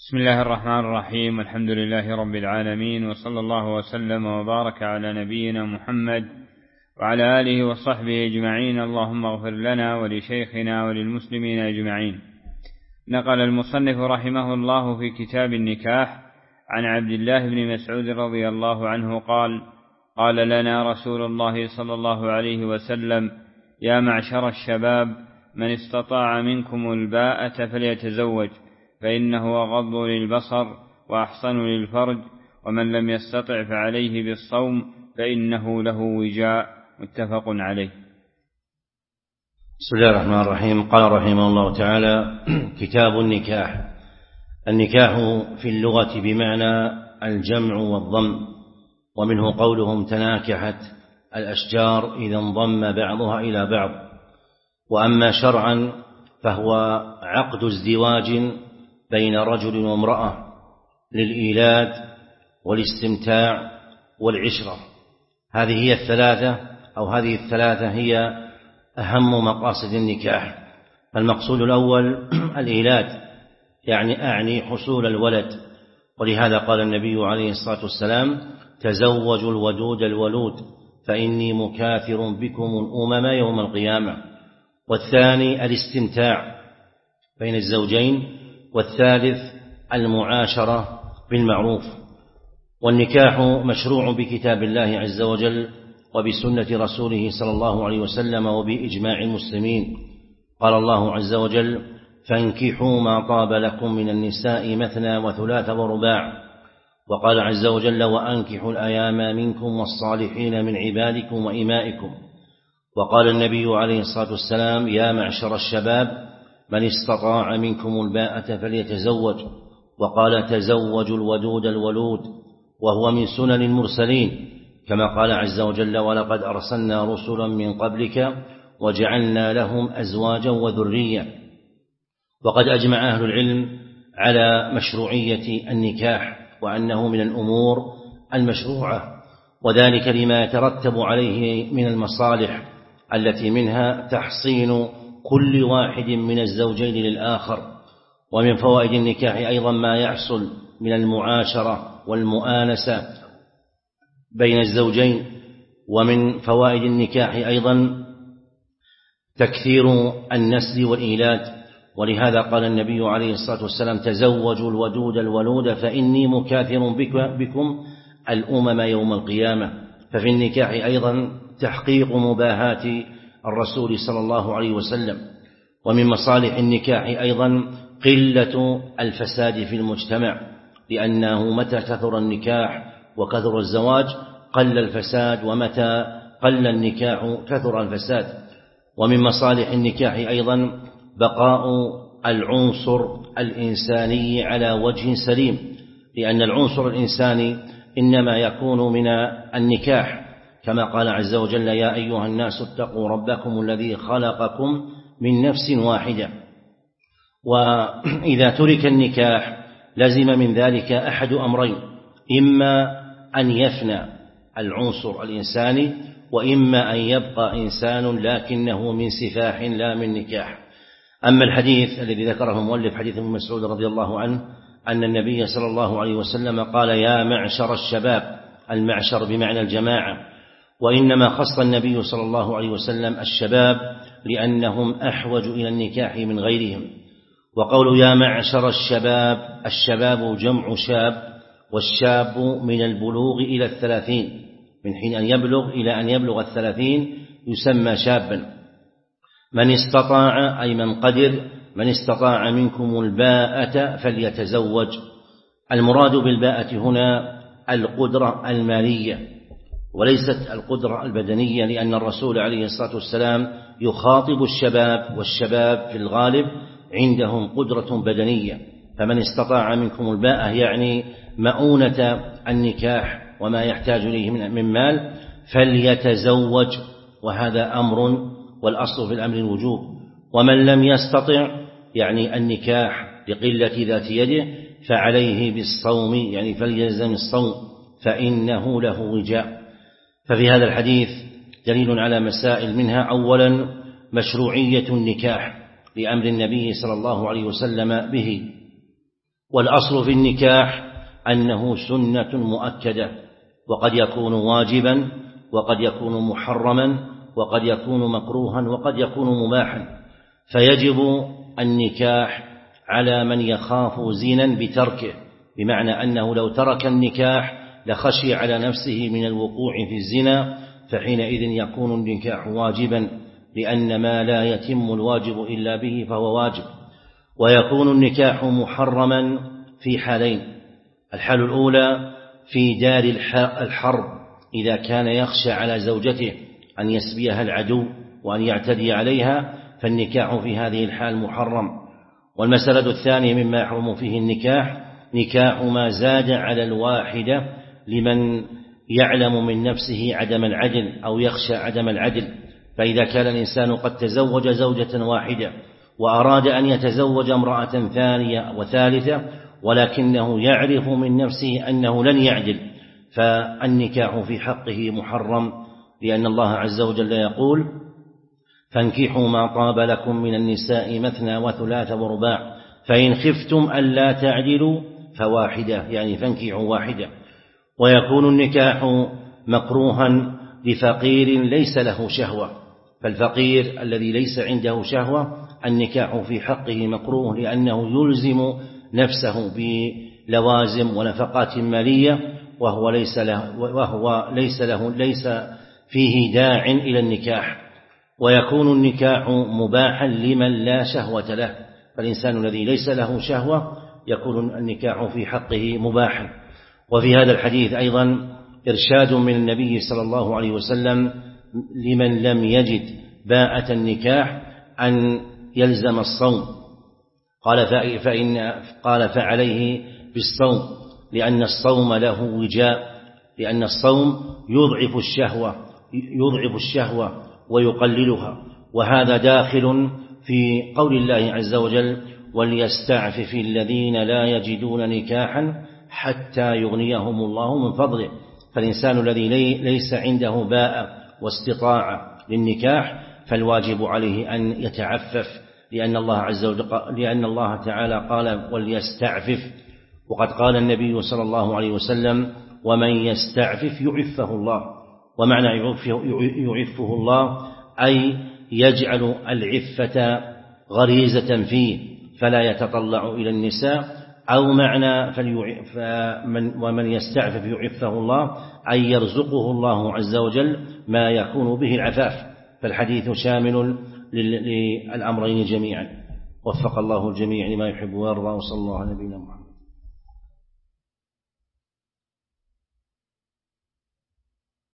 بسم الله الرحمن الرحيم. الحمد لله رب العالمين، وصلى الله وسلم وبارك على نبينا محمد وعلى آله وصحبه أجمعين. اللهم اغفر لنا ولشيخنا وللمسلمين أجمعين. نقل المصنف رحمه الله في كتاب النكاح عن عبد الله بن مسعود رضي الله عنه قال: قال لنا رسول الله صلى الله عليه وسلم: يا معشر الشباب، من استطاع منكم الباءة فليتزوج، فإنه أغض للبصر وأحصن للفرج، ومن لم يستطع فعليه بالصوم فإنه له وجاء. متفق عليه. بسم الله الرحمن الرحيم. قال رحمه الله تعالى: كتاب النكاح. النكاح في اللغة بمعنى الجمع والضم، ومنه قولهم تناكحت الأشجار إذا انضم بعضها إلى بعض. وأما شرعا فهو عقد ازدواج بين رجل وامرأة للإيلاد والاستمتاع والعشرة. هذه الثلاثة هي أهم مقاصد النكاح. المقصود الأول الإيلاد، أعني حصول الولد، ولهذا قال النبي عليه الصلاة والسلام: تزوجوا الودود الولود فإني مكاثر بكم الأمم يوم القيامة. والثاني الاستمتاع بين الزوجين، والثالث المعاشرة بالمعروف. والنكاح مشروع بكتاب الله عز وجل وبسنة رسوله صلى الله عليه وسلم وبإجماع المسلمين. قال الله عز وجل: فانكحوا ما طاب لكم من النساء مثنى وثلاث ورباع. وقال عز وجل: وأنكحوا الأيام منكم والصالحين من عبادكم وإمائكم. وقال النبي عليه الصلاة والسلام: يا معشر الشباب، من استطاع منكم الباءة فليتزوج. وقال: تزوجوا الودود الولود، وهو من سنن المرسلين، كما قال عز وجل: ولقد أرسلنا رسلا من قبلك وجعلنا لهم أزواجا وذرية. وقد أجمع أهل العلم على مشروعية النكاح، وأنه من الأمور المشروعة، وذلك لما يترتب عليه من المصالح، التي منها تحصين كل واحد من الزوجين للآخر. ومن فوائد النكاح أيضا ما يحصل من المعاشرة والمؤانسة بين الزوجين. ومن فوائد النكاح أيضا تكثير النسل والإيلاد، ولهذا قال النبي عليه الصلاة والسلام: تزوجوا الودود الولود فإني مكاثر بكم الأمم يوم القيامة. ففي النكاح أيضا تحقيق مباهاة الرسول صلى الله عليه وسلم. ومن مصالح النكاح أيضا قلة الفساد في المجتمع، لأنه متى كثر النكاح وكثر الزواج قل الفساد، ومتى قل النكاح كثر الفساد. ومن مصالح النكاح أيضا بقاء العنصر الإنساني على وجه سليم، لأن العنصر الإنساني إنما يكون من النكاح، كما قال عز وجل: يا أيها الناس اتقوا ربكم الذي خلقكم من نفس واحدة. وإذا ترك النكاح لزم من ذلك أحد أمرين: إما أن يفنى العنصر الإنساني، وإما أن يبقى إنسان لكنه من سفاح لا من نكاح. أما الحديث الذي ذكره المؤلف، حديث ابن مسعود رضي الله عنه، أن النبي صلى الله عليه وسلم قال: يا معشر الشباب. المعشر بمعنى الجماعة، وإنما خص النبي صلى الله عليه وسلم الشباب لأنهم أحوج إلى النكاح من غيرهم. وقول يا معشر الشباب، الشباب جمع شاب، والشاب من البلوغ إلى 30، من حين أن يبلغ إلى أن يبلغ 30 يسمى شابا. من استطاع أي من قدر، من استطاع منكم الباءة فليتزوج. المراد بالباءة هنا القدرة المالية، وليست القدرة البدنية، لأن الرسول عليه الصلاة والسلام يخاطب الشباب، والشباب في الغالب عندهم قدرة بدنية. فمن استطاع منكم الباءة يعني مؤونة النكاح وما يحتاج إليه من مال فليتزوج، وهذا أمر، والأصل في الأمر الوجوب. ومن لم يستطع يعني النكاح لقلة ذات يده فعليه بالصوم، يعني فليلزم الصوم فإنه له وجاء. ففي هذا الحديث دليل على مسائل، منها أولا مشروعية النكاح لأمر النبي صلى الله عليه وسلم به، والأصل في النكاح أنه سنة مؤكدة، وقد يكون واجبا وقد يكون محرما وقد يكون مكروها وقد يكون مباحا، فيجب النكاح على من يخاف زنا بتركه، بمعنى أنه لو ترك النكاح لخشي على نفسه من الوقوع في الزنا، فحينئذ يكون النكاح واجبا، لأن ما لا يتم الواجب إلا به فهو واجب. ويكون النكاح محرما في حالين: الحال الأولى في دار الحرب، إذا كان يخشى على زوجته أن يسبيها العدو وأن يعتدي عليها، فالنكاح في هذه الحال محرم. والمسألة الثانية مما يحرم فيه النكاح: نكاح ما زاد على الواحدة لمن يعلم من نفسه عدم العدل أو يخشى عدم العدل. فإذا كان الإنسان قد تزوج زوجة واحدة وأراد أن يتزوج امرأة ثانية وثالثة، ولكنه يعرف من نفسه أنه لن يعدل، فالنكاح في حقه محرم، لأن الله عز وجل يقول: فانكحوا ما طاب لكم من النساء مثنى وثلاث ورباع فإن خفتم ألا تعدلوا فواحدة، يعني فانكحوا واحدة. ويكون النكاح مكروها لفقير ليس له شهوة، فالفقير الذي ليس عنده شهوة النكاح في حقه مكروه، لأنه يلزم نفسه بلوازم ونفقات مالية وهو ليس فيه داع إلى النكاح. ويكون النكاح مباحا لمن لا شهوة له، فالإنسان الذي ليس له شهوة يكون النكاح في حقه مباحا. وفي هذا الحديث أيضا إرشاد من النبي صلى الله عليه وسلم لمن لم يجد باءة النكاح أن يلزم الصوم، قال فعليه بالصوم، لأن الصوم له وجاء، لأن الصوم يضعف الشهوة ويقللها. وهذا داخل في قول الله عز وجل: وليستعفف الذين لا يجدون نكاحا حتى يغنيهم الله من فضله. فالإنسان الذي ليس عنده باء واستطاعة للنكاح فالواجب عليه أن يتعفف، لأن الله تعالى قال: وليستعفف. وقد قال النبي صلى الله عليه وسلم: ومن يستعفف يعفه الله. ومعنى يعفه الله أي يجعل العفة غريزة فيه فلا يتطلع إلى النساء، أو معنى ومن يستعفف يعفه الله أي يرزقه الله عز وجل ما يكون به العفاف. فالحديث شامل للأمرين جميعا. وفق الله الجميع لما يحب ويرضى، وصلى الله على نبينا محمد.